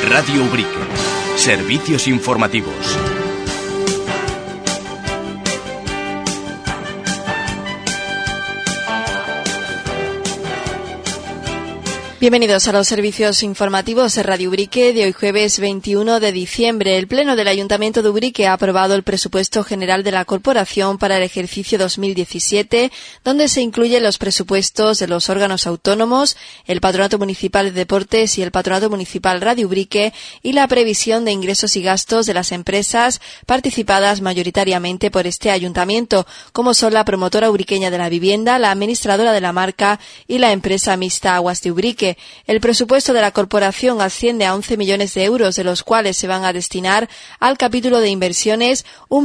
Radio Ubrique. Servicios informativos. Bienvenidos a los servicios informativos de Radio Ubrique de hoy jueves 21 de diciembre. El Pleno del Ayuntamiento de Ubrique ha aprobado el presupuesto general de la Corporación para el ejercicio 2017, donde se incluyen los presupuestos de los órganos autónomos, el Patronato Municipal de Deportes y el Patronato Municipal Radio Ubrique y la previsión de ingresos y gastos de las empresas participadas mayoritariamente por este ayuntamiento, como son la promotora ubriqueña de la vivienda, la administradora de la marca y la empresa mixta Aguas de Ubrique. El presupuesto de la corporación asciende a 11 millones de euros, de los cuales se van a destinar al capítulo de inversiones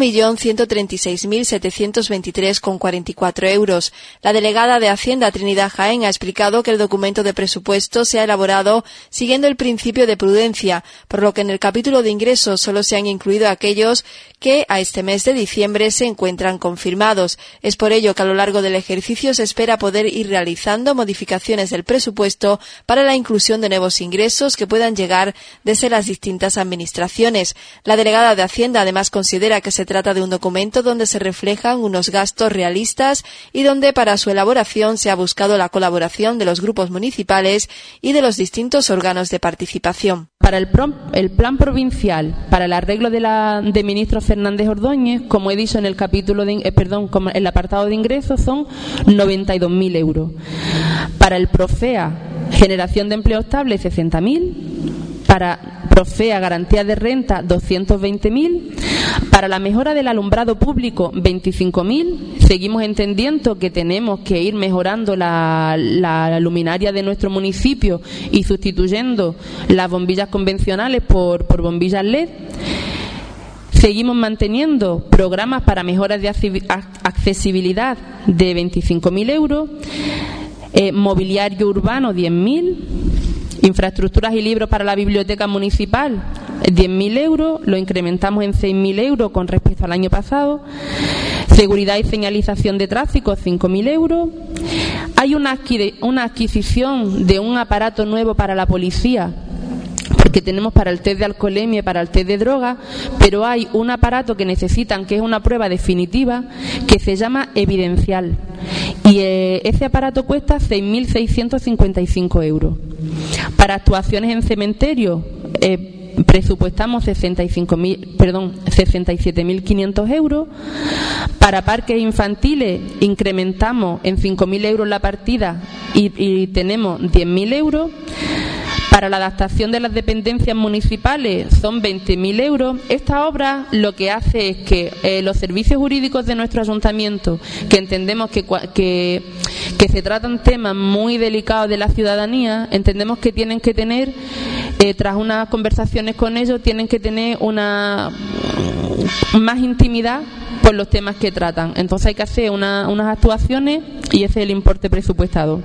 1.136.723,44 euros. La delegada de Hacienda, Trinidad Jaén, ha explicado que el documento de presupuesto se ha elaborado siguiendo el principio de prudencia, por lo que en el capítulo de ingresos solo se han incluido aquellos que a este mes de diciembre se encuentran confirmados. Es por ello que a lo largo del ejercicio se espera poder ir realizando modificaciones del presupuesto para la inclusión de nuevos ingresos que puedan llegar desde las distintas administraciones. La delegada de Hacienda además considera que se trata de un documento donde se reflejan unos gastos realistas y donde para su elaboración se ha buscado la colaboración de los grupos municipales y de los distintos órganos de participación. Para el plan provincial para el arreglo de ministro Fernández Ordóñez, como he dicho en el capítulo como el apartado de ingresos, son 92.000 euros. Para el Profea generación de empleo estable 60.000, para Profea garantía de renta 220.000, para la mejora del alumbrado público 25.000. Seguimos entendiendo que tenemos que ir mejorando la luminaria de nuestro municipio y sustituyendo las bombillas convencionales por bombillas LED. Seguimos manteniendo programas para mejoras de accesibilidad de 25.000 euros. Mobiliario urbano 10.000, infraestructuras y libros para la biblioteca municipal 10.000 euros, lo incrementamos en 6.000 euros con respecto al año pasado. Seguridad y señalización de tráfico 5.000 euros. Hay una adquisición de un aparato nuevo para la policía, porque tenemos para el test de alcoholemia y para el test de droga, pero hay un aparato que necesitan, que es una prueba definitiva, que se llama Evidencial, y ese aparato cuesta 6.655 euros. Para actuaciones en cementerio presupuestamos 67.500 euros. Para parques infantiles incrementamos en 5.000 euros la partida y tenemos 10.000 euros. Para la adaptación de las dependencias municipales son 20.000 euros. Esta obra lo que hace es que los servicios jurídicos de nuestro ayuntamiento, que entendemos que se tratan temas muy delicados de la ciudadanía, entendemos que tienen que tener, tras unas conversaciones con ellos, tienen que tener una más intimidad por los temas que tratan. Entonces hay que hacer unas actuaciones y ese es el importe presupuestado.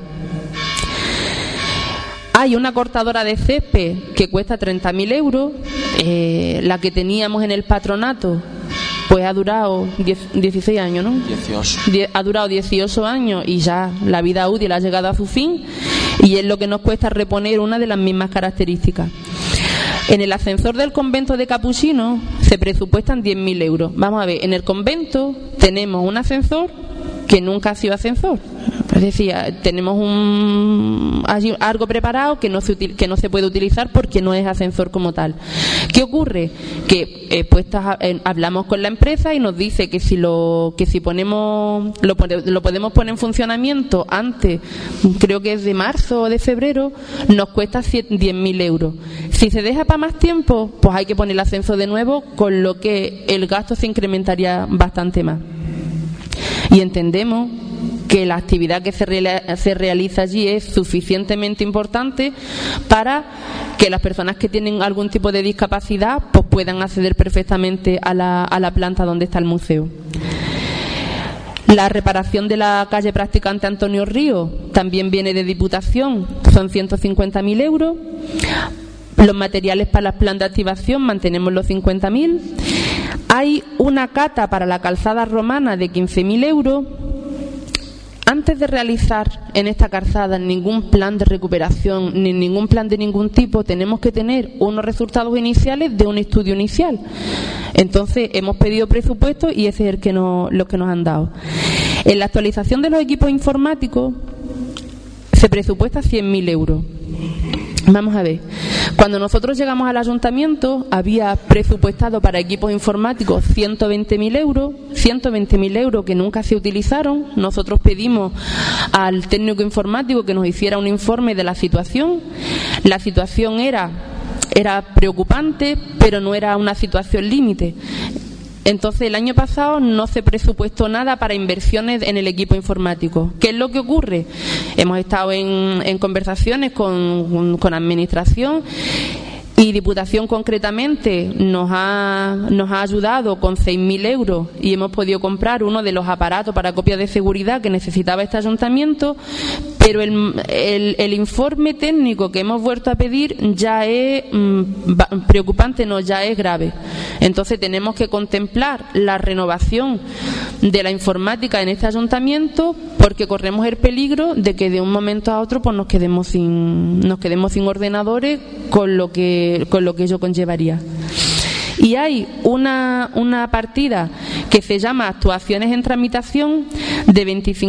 Hay una cortadora de césped que cuesta 30.000 euros. La que teníamos en el patronato pues ha durado 16 años, ¿no? 18. Ha durado 18 años y ya la vida útil ha llegado a su fin, y es lo que nos cuesta reponer una de las mismas características. En el ascensor del convento de Capuchinos se presupuestan 10.000 euros. Vamos a ver, en el convento tenemos un ascensor que nunca ha sido ascensor. Es decir, tenemos algo preparado que no se puede utilizar porque no es ascensor como tal. ¿Qué ocurre? Que hablamos con la empresa y nos dice que si lo podemos poner en funcionamiento antes, creo que es de marzo o de febrero, nos cuesta 10.000 euros. Si se deja para más tiempo, pues hay que poner el ascensor de nuevo, con lo que el gasto se incrementaría bastante más. Y entendemos que la actividad que se realiza allí es suficientemente importante para que las personas que tienen algún tipo de discapacidad pues puedan acceder perfectamente a la planta donde está el museo. La reparación de la calle Practicante Antonio Río también viene de Diputación, son 150.000 euros. Los materiales para las plantas de activación mantenemos los 50.000. Hay una cata para la calzada romana de 15.000 euros. antes de realizar en esta calzada ningún plan de recuperación ni ningún plan de ningún tipo, tenemos que tener unos resultados iniciales de un estudio inicial. Entonces hemos pedido presupuesto y ese es el que los que nos han dado. En la actualización de los equipos informáticos se presupuesta 100.000 euros. Vamos a ver, cuando nosotros llegamos al ayuntamiento había presupuestado para equipos informáticos 120.000 euros que nunca se utilizaron. Nosotros pedimos al técnico informático que nos hiciera un informe de la situación. La situación era preocupante, pero no era una situación límite. Entonces, el año pasado no se presupuestó nada para inversiones en el equipo informático. ¿Qué es lo que ocurre? Hemos estado en conversaciones con Administración y Diputación concretamente nos ha ayudado con 6.000 euros y hemos podido comprar uno de los aparatos para copia de seguridad que necesitaba este ayuntamiento, pero el informe técnico que hemos vuelto a pedir ya es preocupante, no, ya es grave. Entonces tenemos que contemplar la renovación de la informática en este ayuntamiento porque corremos el peligro de que de un momento a otro pues nos quedemos sin ordenadores con lo que ello conllevaría. Y hay una partida que se llama actuaciones en tramitación de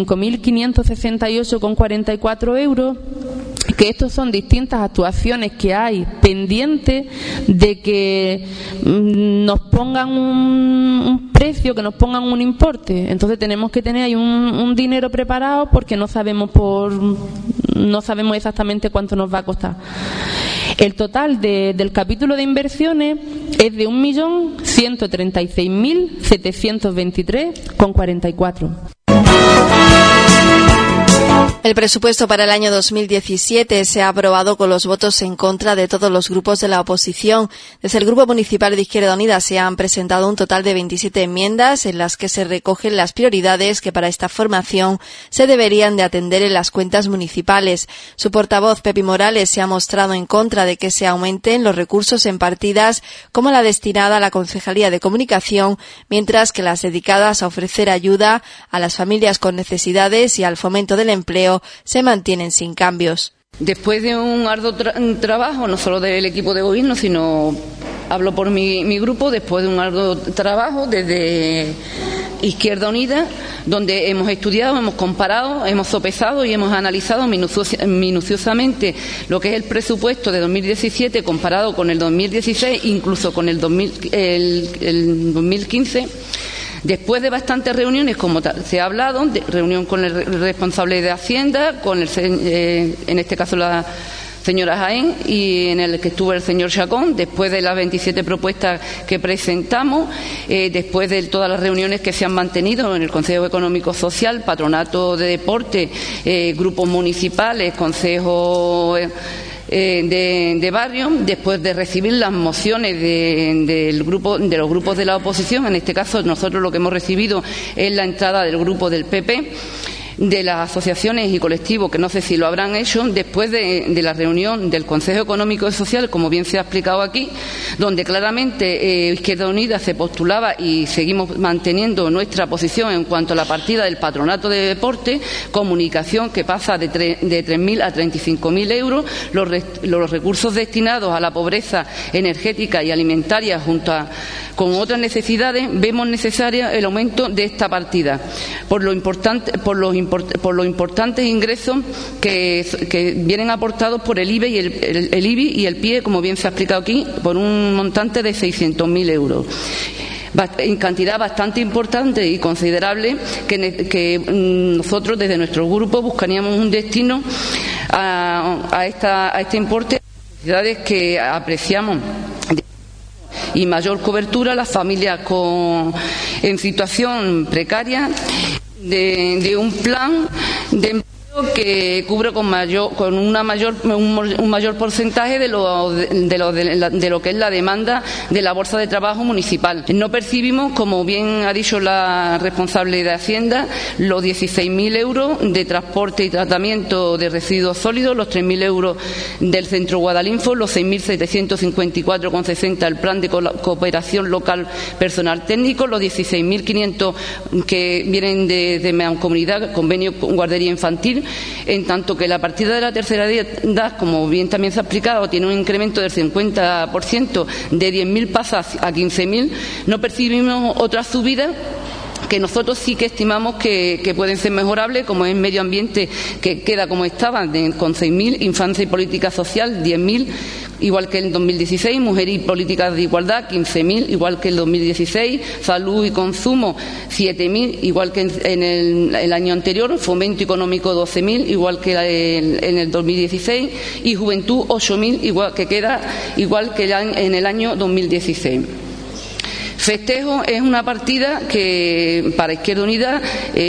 25.568,44 euros, que estos son distintas actuaciones que hay pendientes de que nos pongan un precio, que nos pongan un importe. Entonces tenemos que tener ahí un dinero preparado porque no sabemos exactamente cuánto nos va a costar. El total del capítulo de inversiones es de 1.136.723,44. El presupuesto para el año 2017 se ha aprobado con los votos en contra de todos los grupos de la oposición. Desde el Grupo Municipal de Izquierda Unida se han presentado un total de 27 enmiendas en las que se recogen las prioridades que para esta formación se deberían de atender en las cuentas municipales. Su portavoz, Pepi Morales, se ha mostrado en contra de que se aumenten los recursos en partidas como la destinada a la Concejalía de Comunicación, mientras que las dedicadas a ofrecer ayuda a las familias con necesidades y al fomento del empleo se mantienen sin cambios. Después de un arduo trabajo, no solo del equipo de gobierno, sino hablo por mi grupo, después de un arduo trabajo desde Izquierda Unida, donde hemos estudiado, hemos comparado, hemos sopesado y hemos analizado minuciosamente lo que es el presupuesto de 2017 comparado con el 2016, incluso con el 2015. Después de bastantes reuniones, como se ha hablado, reunión con el responsable de Hacienda, con en este caso la señora Jaén, y en el que estuvo el señor Chacón, después de las 27 propuestas que presentamos, después de todas las reuniones que se han mantenido en el Consejo Económico Social, Patronato de Deporte, grupos municipales, consejos de barrio, después de recibir las mociones de los grupos de la oposición. En este caso nosotros lo que hemos recibido es la entrada del grupo del PP, de las asociaciones y colectivos, que no sé si lo habrán hecho, después de la reunión del Consejo Económico y Social, como bien se ha explicado aquí, donde claramente Izquierda Unida se postulaba y seguimos manteniendo nuestra posición en cuanto a la partida del Patronato de Deporte, comunicación que pasa de 3.000 a 35.000 euros, los recursos destinados a la pobreza energética y alimentaria con otras necesidades, vemos necesaria el aumento de esta partida, por los importantes ingresos que vienen aportados por el IBI y el PIE, como bien se ha explicado aquí, por un montante de 600.000 euros. En cantidad bastante importante y considerable que nosotros desde nuestro grupo buscaríamos un destino a este importe, necesidades que apreciamos y mayor cobertura a las familias en situación precaria, de un plan de empleo que cubre con un mayor porcentaje de lo que es la demanda de la bolsa de trabajo municipal. No percibimos, como bien ha dicho la responsable de Hacienda, los 16.000 euros de transporte y tratamiento de residuos sólidos, los 3.000 euros del Centro Guadalinfo, los 6.754,60 el plan de cooperación local personal técnico, los 16.500 que vienen de Mancomunidad, convenio con guardería infantil, en tanto que la partida de la tercera edad, como bien también se ha explicado, tiene un incremento del 50%, de 10.000 pasa a 15.000, no percibimos otra subida que nosotros sí que estimamos que pueden ser mejorables, como es medio ambiente, que queda como estaba, con 6.000, infancia y política social, 10.000, igual que en el 2016, mujer y políticas de igualdad, 15.000, igual que el 2016, salud y consumo, 7.000, igual que en el año anterior, fomento económico, 12.000, igual que en el 2016, y juventud, 8.000, igual que queda igual que en el año 2016. Festejo es una partida que para Izquierda Unida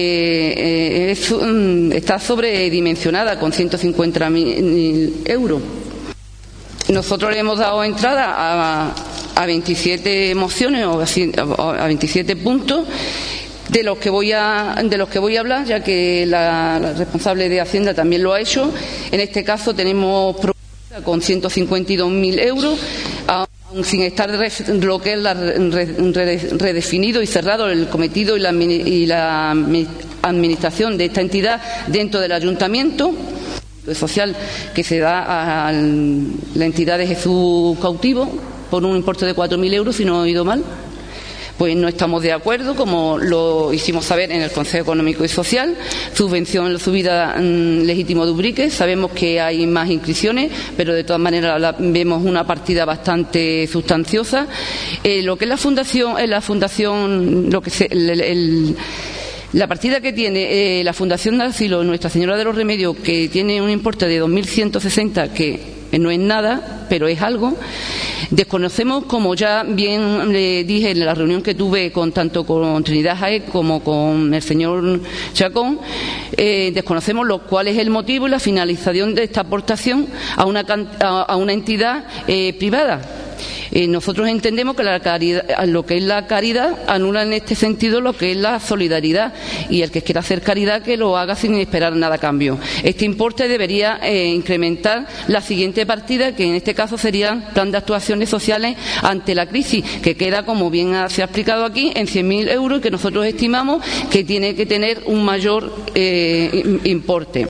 está sobredimensionada, con 150.000 euros. Nosotros le hemos dado entrada a 27 mociones o a 27 puntos, de los que voy a hablar, ya que la responsable de Hacienda también lo ha hecho. En este caso tenemos propuesta con 152.000 euros, aun sin estar lo que es redefinido y cerrado el cometido y la administración de esta entidad dentro del ayuntamiento social, que se da a la entidad de Jesús Cautivo por un importe de 4.000 euros, si no he oído mal. Pues no estamos de acuerdo, como lo hicimos saber en el Consejo Económico y Social. Subvención en la subida legítimo de Ubrique. Sabemos que hay más inscripciones, pero de todas maneras vemos una partida bastante sustanciosa. Lo que es la fundación, la partida que tiene la Fundación de Asilo Nuestra Señora de los Remedios, que tiene un importe de 2.160, que no es nada, pero es algo. Desconocemos, como ya bien le dije en la reunión que tuve tanto con Trinidad Jaén como con el señor Chacón, desconocemos cuál es el motivo y la finalización de esta aportación a una entidad privada. Nosotros entendemos que lo que es la caridad anula en este sentido lo que es la solidaridad, y el que quiera hacer caridad que lo haga sin esperar nada a cambio. Este importe debería incrementar la siguiente partida, que en este caso sería plan de actuaciones sociales ante la crisis, que queda, como bien se ha explicado aquí, en 100.000 euros, y que nosotros estimamos que tiene que tener un mayor importe.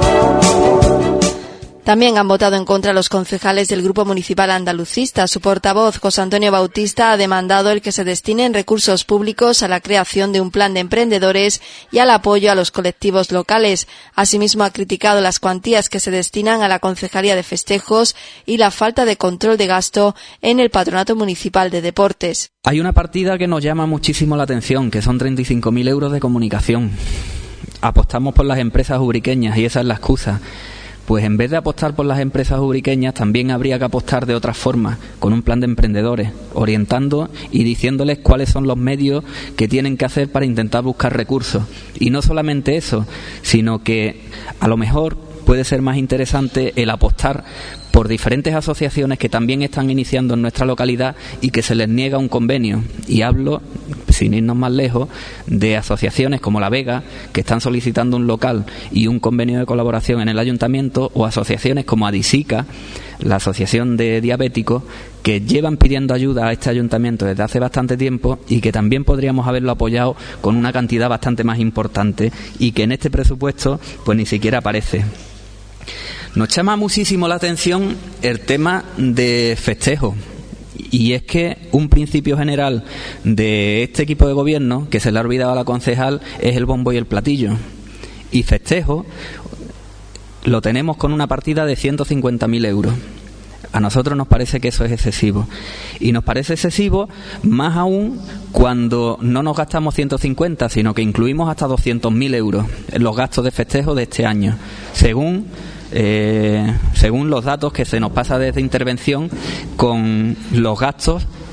También han votado en contra los concejales del Grupo Municipal Andalucista. Su portavoz, José Antonio Bautista, ha demandado el que se destinen recursos públicos a la creación de un plan de emprendedores y al apoyo a los colectivos locales. Asimismo, ha criticado las cuantías que se destinan a la Concejalía de Festejos y la falta de control de gasto en el Patronato Municipal de Deportes. Hay una partida que nos llama muchísimo la atención, que son 35.000 euros de comunicación. Apostamos por las empresas ubriqueñas y esa es la excusa. Pues en vez de apostar por las empresas ubriqueñas, también habría que apostar de otras formas, con un plan de emprendedores, orientando y diciéndoles cuáles son los medios que tienen que hacer para intentar buscar recursos. Y no solamente eso, sino que a lo mejor puede ser más interesante el apostar por diferentes asociaciones que también están iniciando en nuestra localidad y que se les niega un convenio. Y hablo, sin irnos más lejos, de asociaciones como La Vega, que están solicitando un local y un convenio de colaboración en el ayuntamiento, o asociaciones como Adisica, la Asociación de Diabéticos, que llevan pidiendo ayuda a este ayuntamiento desde hace bastante tiempo y que también podríamos haberlo apoyado con una cantidad bastante más importante y que en este presupuesto pues ni siquiera aparece. Nos llama muchísimo la atención el tema de festejos, y es que un principio general de este equipo de gobierno que se le ha olvidado a la concejal es el bombo y el platillo, y festejos lo tenemos con una partida de 150.000 euros. A nosotros nos parece que eso es excesivo, y nos parece excesivo más aún cuando no nos gastamos 150, sino que incluimos hasta 200.000 euros en los gastos de festejo de este año, según los datos que se nos pasa desde intervención, con los gastos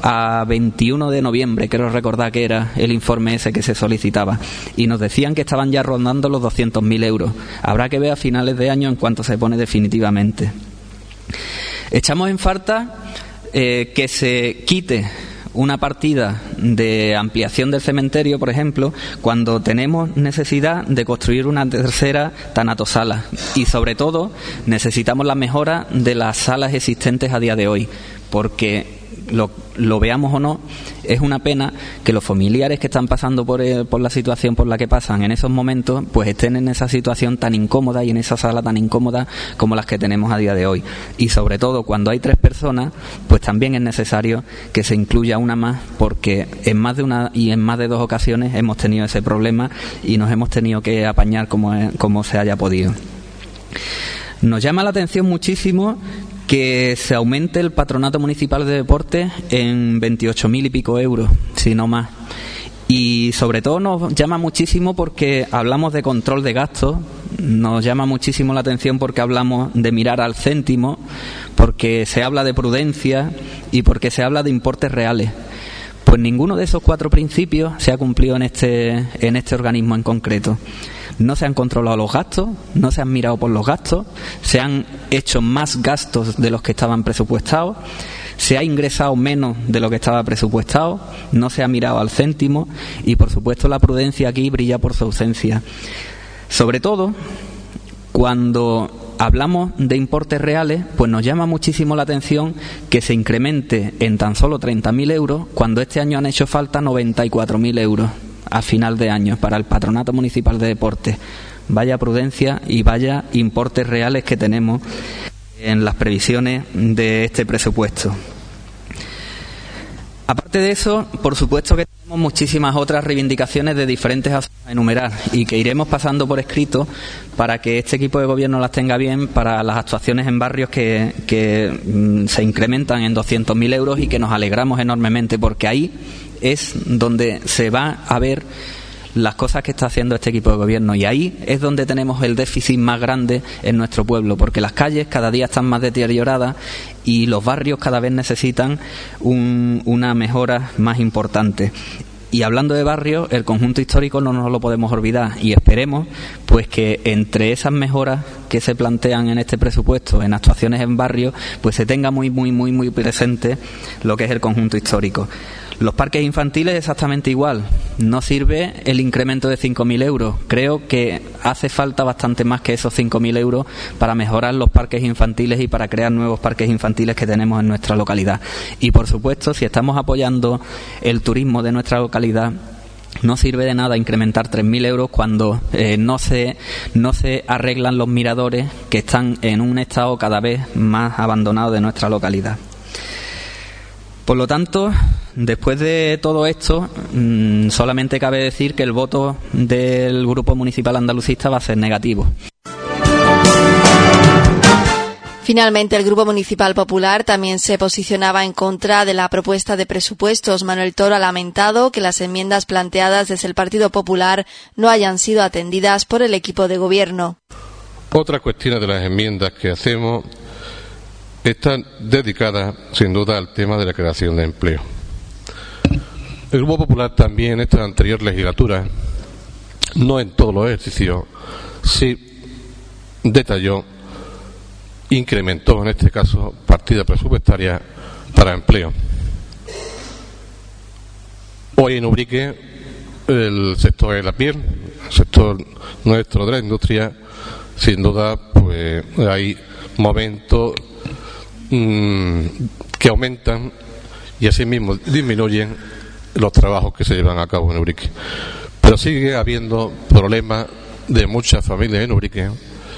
a 21 de noviembre, creo recordar que era el informe ese que se solicitaba, y nos decían que estaban ya rondando los 200.000 euros. Habrá que ver a finales de año en cuanto se pone definitivamente. Echamos en falta que se quite una partida de ampliación del cementerio, por ejemplo, cuando tenemos necesidad de construir una tercera tanatosala, y sobre todo necesitamos la mejora de las salas existentes a día de hoy, porque lo veamos o no, es una pena que los familiares que están pasando por la situación por la que pasan en esos momentos, pues estén en esa situación tan incómoda y en esa sala tan incómoda como las que tenemos a día de hoy. Y sobre todo cuando hay 3 personas, pues también es necesario que se incluya una más, porque en más de una y en más de 2 ocasiones hemos tenido ese problema y nos hemos tenido que apañar como se haya podido. Nos llama la atención muchísimo que se aumente el Patronato Municipal de Deportes en 28.000 y pico euros, si no más. Y sobre todo nos llama muchísimo porque hablamos de control de gastos, nos llama muchísimo la atención porque hablamos de mirar al céntimo, porque se habla de prudencia y porque se habla de importes reales. Pues ninguno de esos 4 principios se ha cumplido en este organismo en concreto. No se han controlado los gastos, no se han mirado por los gastos, se han hecho más gastos de los que estaban presupuestados, se ha ingresado menos de lo que estaba presupuestado, no se ha mirado al céntimo y, por supuesto, la prudencia aquí brilla por su ausencia. Sobre todo, cuando hablamos de importes reales, pues nos llama muchísimo la atención que se incremente en tan solo 30.000 euros, cuando este año han hecho falta 94.000 euros a final de año para el Patronato Municipal de Deportes. Vaya prudencia y vaya importes reales que tenemos en las previsiones de este presupuesto. Aparte de eso, por supuesto que tenemos muchísimas otras reivindicaciones de diferentes asuntos a enumerar y que iremos pasando por escrito para que este equipo de gobierno las tenga bien para las actuaciones en barrios que se incrementan en 200.000 euros y que nos alegramos enormemente, porque ahí es donde se va a ver las cosas que está haciendo este equipo de gobierno, y ahí es donde tenemos el déficit más grande en nuestro pueblo, porque las calles cada día están más deterioradas y los barrios cada vez necesitan una mejora más importante. Y hablando de barrios, el conjunto histórico no nos lo podemos olvidar, y esperemos pues que entre esas mejoras que se plantean en este presupuesto en actuaciones en barrios, pues se tenga muy presente lo que es el conjunto histórico. Los parques infantiles exactamente igual. No sirve el incremento de 5.000 euros. Creo que hace falta bastante más que esos 5.000 euros para mejorar los parques infantiles y para crear nuevos parques infantiles que tenemos en nuestra localidad. Y por supuesto, si estamos apoyando el turismo de nuestra localidad, no sirve de nada incrementar 3.000 euros cuando no se arreglan los miradores que están en un estado cada vez más abandonado de nuestra localidad. Por lo tanto, después de todo esto, solamente cabe decir que el voto del Grupo Municipal Andalucista va a ser negativo. Finalmente, el Grupo Municipal Popular también se posicionaba en contra de la propuesta de presupuestos. Manuel Toro ha lamentado que las enmiendas planteadas desde el Partido Popular no hayan sido atendidas por el equipo de gobierno. Otra cuestión de las enmiendas que hacemos está dedicada, sin duda, al tema de la creación de empleo. El Grupo Popular también en esta anterior legislatura, no en todos los ejercicios, sí detalló, incrementó en este caso partida presupuestaria para empleo. Hoy en Ubrique el sector de la piel, el sector nuestro de la industria, sin duda pues hay momentos que aumentan y asimismo disminuyen los trabajos que se llevan a cabo en Ubrique. Pero sigue habiendo problemas de muchas familias en Ubrique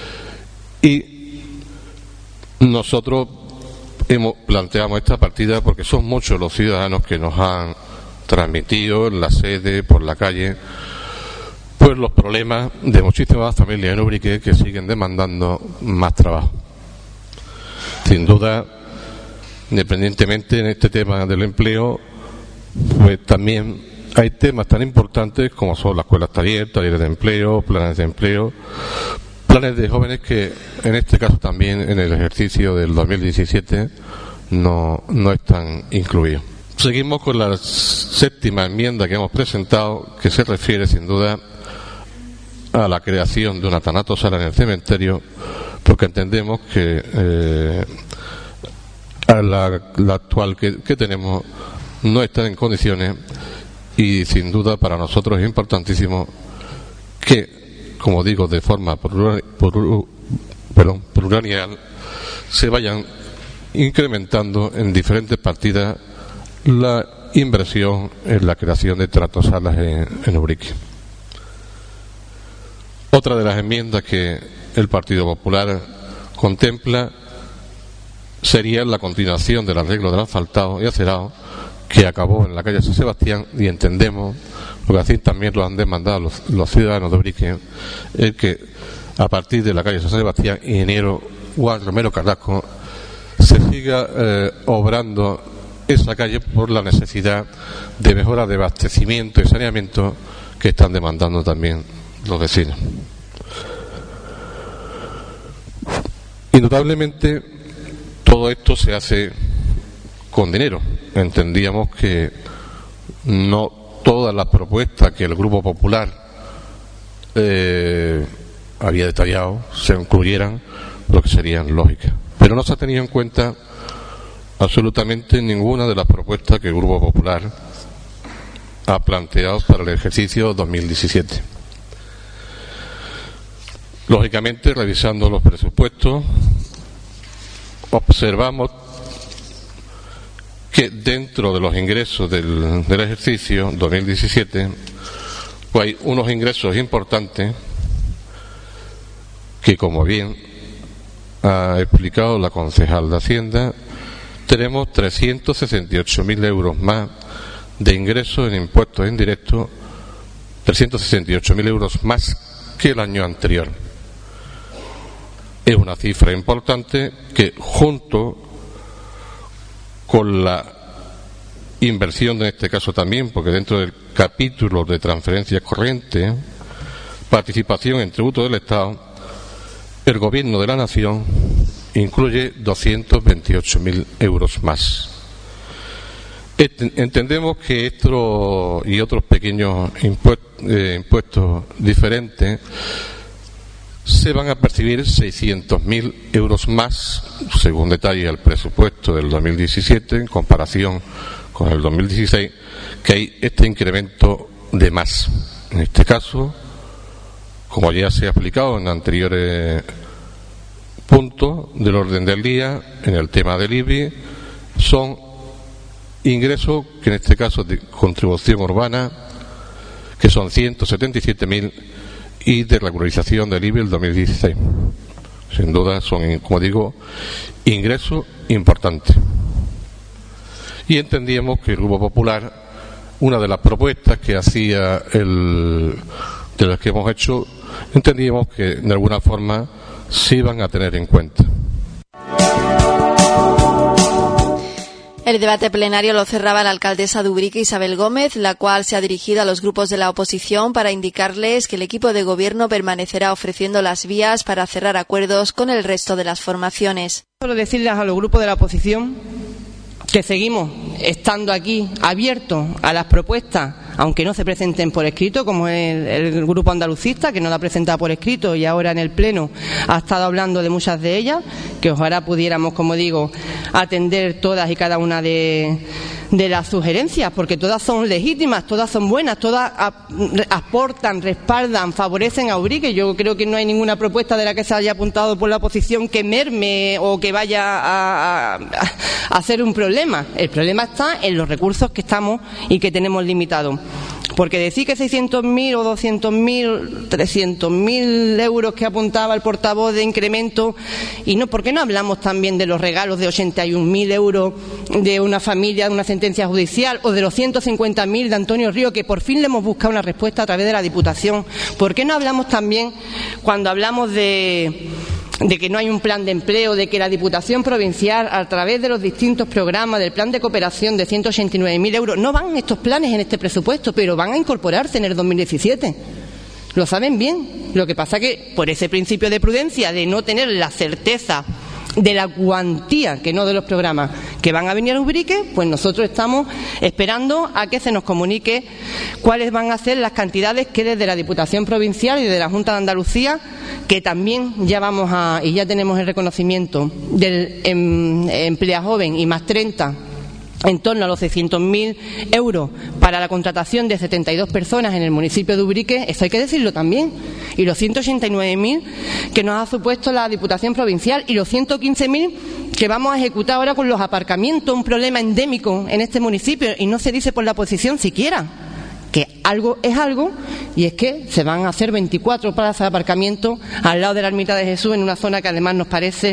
y nosotros planteamos esta partida porque son muchos los ciudadanos que nos han transmitido en la sede, por la calle, pues los problemas de muchísimas familias en Ubrique que siguen demandando más trabajo. Sin duda, independientemente en este tema del empleo, pues también hay temas tan importantes como son las escuelas talleres de empleo, planes de jóvenes que en este caso también en el ejercicio del 2017 no están incluidos. Seguimos con la séptima enmienda que hemos presentado, que se refiere sin duda a la creación de una tanatosala en el cementerio, porque entendemos que la actual que tenemos no está en condiciones, y sin duda para nosotros es importantísimo que, como digo, de forma plurianual se vayan incrementando en diferentes partidas la inversión en la creación de tanatosalas en Ubrique. Otra de las enmiendas que el Partido Popular contempla sería la continuación del arreglo del asfaltado y acerado que acabó en la calle San Sebastián, y entendemos, porque así también lo han demandado los ciudadanos de Ubrique, es que a partir de la calle San Sebastián, Ingeniero Juan Romero Carrasco, se siga obrando esa calle por la necesidad de mejora de abastecimiento y saneamiento que están demandando también los vecinos. Indudablemente todo esto se hace con dinero. Entendíamos que no todas las propuestas que el Grupo Popular había detallado se incluyeran, lo que serían lógicas, pero no se ha tenido en cuenta absolutamente ninguna de las propuestas que el Grupo Popular ha planteado para el ejercicio 2017. Lógicamente, revisando los presupuestos, observamos que dentro de los ingresos del ejercicio 2017 pues hay unos ingresos importantes que, como bien ha explicado la concejal de Hacienda, tenemos 368.000 euros más de ingresos en impuestos indirectos, 368.000 euros más que el año anterior. Es una cifra importante que, junto con la inversión, en este caso también, porque dentro del capítulo de transferencias corrientes, participación en tributo del Estado, el Gobierno de la Nación incluye 228.000 euros más. Entendemos que esto y otros pequeños impuestos diferentes se van a percibir 600.000 euros más, según detalla el presupuesto del 2017, en comparación con el 2016, que hay este incremento de más. En este caso, como ya se ha explicado en anteriores puntos del orden del día, en el tema del IBI, son ingresos que en este caso de contribución urbana, que son 177.000, y de regularización del IBI el 2016. Sin duda son, como digo, ingresos importantes. Y entendíamos que el Grupo Popular, una de las propuestas que hacía de las que hemos hecho, entendíamos que de alguna forma se iban a tener en cuenta. El debate plenario lo cerraba la alcaldesa de Ubrique, Isabel Gómez, la cual se ha dirigido a los grupos de la oposición para indicarles que el equipo de gobierno permanecerá ofreciendo las vías para cerrar acuerdos con el resto de las formaciones. Solo decirles a los grupos de la oposición que seguimos estando aquí abiertos a las propuestas, aunque no se presenten por escrito, como el grupo andalucista, que no la ha presentado por escrito y ahora en el Pleno ha estado hablando de muchas de ellas, que ojalá pudiéramos, como digo, atender todas y cada una de las sugerencias, porque todas son legítimas, todas son buenas, todas aportan, respaldan, favorecen a Ubrique. Yo creo que no hay ninguna propuesta de la que se haya apuntado por la oposición que merme o que vaya a hacer un problema. El problema está en los recursos que estamos y que tenemos limitados. Porque decir que 600.000 o 200.000, 300.000 euros que apuntaba el portavoz de incremento, y no, ¿por qué no hablamos también de los regalos de 81.000 euros de una familia, de una sentencia judicial, o de los 150.000 de Antonio Río, que por fin le hemos buscado una respuesta a través de la Diputación? ¿Por qué no hablamos también, cuando hablamos de que no hay un plan de empleo, de que la Diputación Provincial, a través de los distintos programas del plan de cooperación de 189.000 euros, no van estos planes en este presupuesto, pero van a incorporarse en el 2017? Lo saben bien. Lo que pasa que, por ese principio de prudencia, de no tener la certeza de la cuantía, que no de los programas, que van a venir a Ubrique, pues nosotros estamos esperando a que se nos comunique cuáles van a ser las cantidades que desde la Diputación Provincial y de la Junta de Andalucía, que también ya vamos a, y ya tenemos el reconocimiento del Emplea Joven y más 30, en torno a los 600.000 euros para la contratación de 72 personas en el municipio de Ubrique, eso hay que decirlo también, y los 189.000 que nos ha supuesto la Diputación Provincial y los 115.000 que vamos a ejecutar ahora con los aparcamientos, un problema endémico en este municipio, y no se dice por la oposición siquiera que algo es algo, y es que se van a hacer 24 plazas de aparcamiento al lado de la Ermita de Jesús, en una zona que además nos parece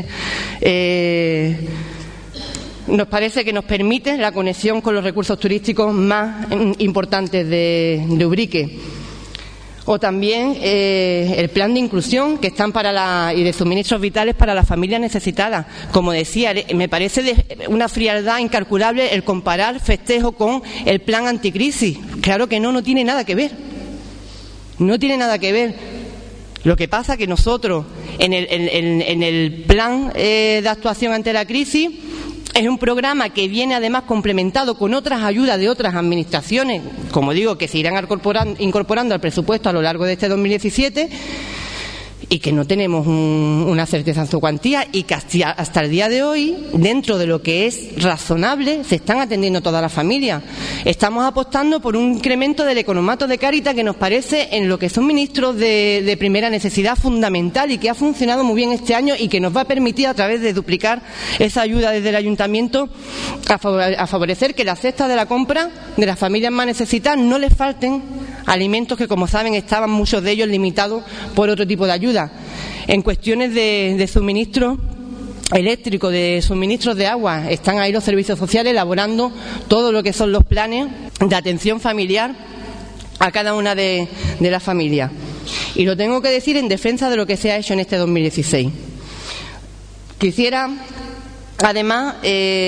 que nos permite la conexión con los recursos turísticos más importantes de Ubrique. O también el plan de inclusión que están y de suministros vitales para las familias necesitadas. Como decía, me parece de una frialdad incalculable el comparar festejo con el plan anticrisis. Claro que no tiene nada que ver. No tiene nada que ver. Lo que pasa que nosotros en el plan de actuación ante la crisis es un programa que viene además complementado con otras ayudas de otras administraciones, como digo, que se irán incorporando al presupuesto a lo largo de este 2017, y que no tenemos una certeza en su cuantía, y que hasta el día de hoy, dentro de lo que es razonable, se están atendiendo todas las familias. Estamos apostando por un incremento del economato de Cáritas que nos parece en lo que son ministros de primera necesidad fundamental, y que ha funcionado muy bien este año, y que nos va a permitir, a través de duplicar esa ayuda desde el ayuntamiento, a favorecer que la cesta de la compra de las familias más necesitadas no les falten alimentos que, como saben, estaban muchos de ellos limitados por otro tipo de ayuda. En cuestiones de suministro eléctrico, de suministros de agua, están ahí los servicios sociales elaborando todo lo que son los planes de atención familiar a cada una de las familias. Y lo tengo que decir en defensa de lo que se ha hecho en este 2016. Quisiera, además,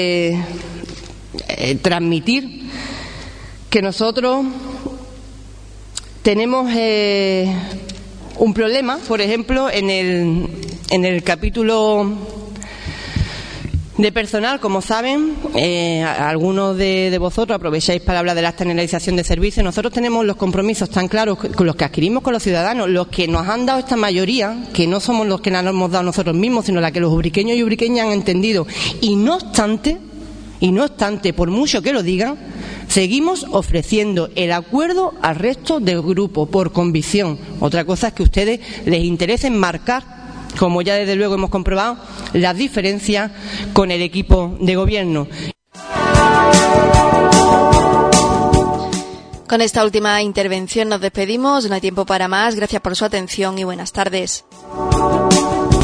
transmitir que nosotros tenemos un problema, por ejemplo, en el capítulo de personal. Como saben, algunos de vosotros aprovecháis para hablar de la externalización de servicios. Nosotros tenemos los compromisos tan claros con los que adquirimos con los ciudadanos, los que nos han dado esta mayoría, que no somos los que nos hemos dado nosotros mismos, sino la que los ubriqueños y ubriqueñas han entendido. Y no obstante, por mucho que lo digan, seguimos ofreciendo el acuerdo al resto del grupo por convicción. Otra cosa es que a ustedes les interese marcar, como ya desde luego hemos comprobado, las diferencias con el equipo de gobierno. Con esta última intervención nos despedimos. No hay tiempo para más. Gracias por su atención y buenas tardes.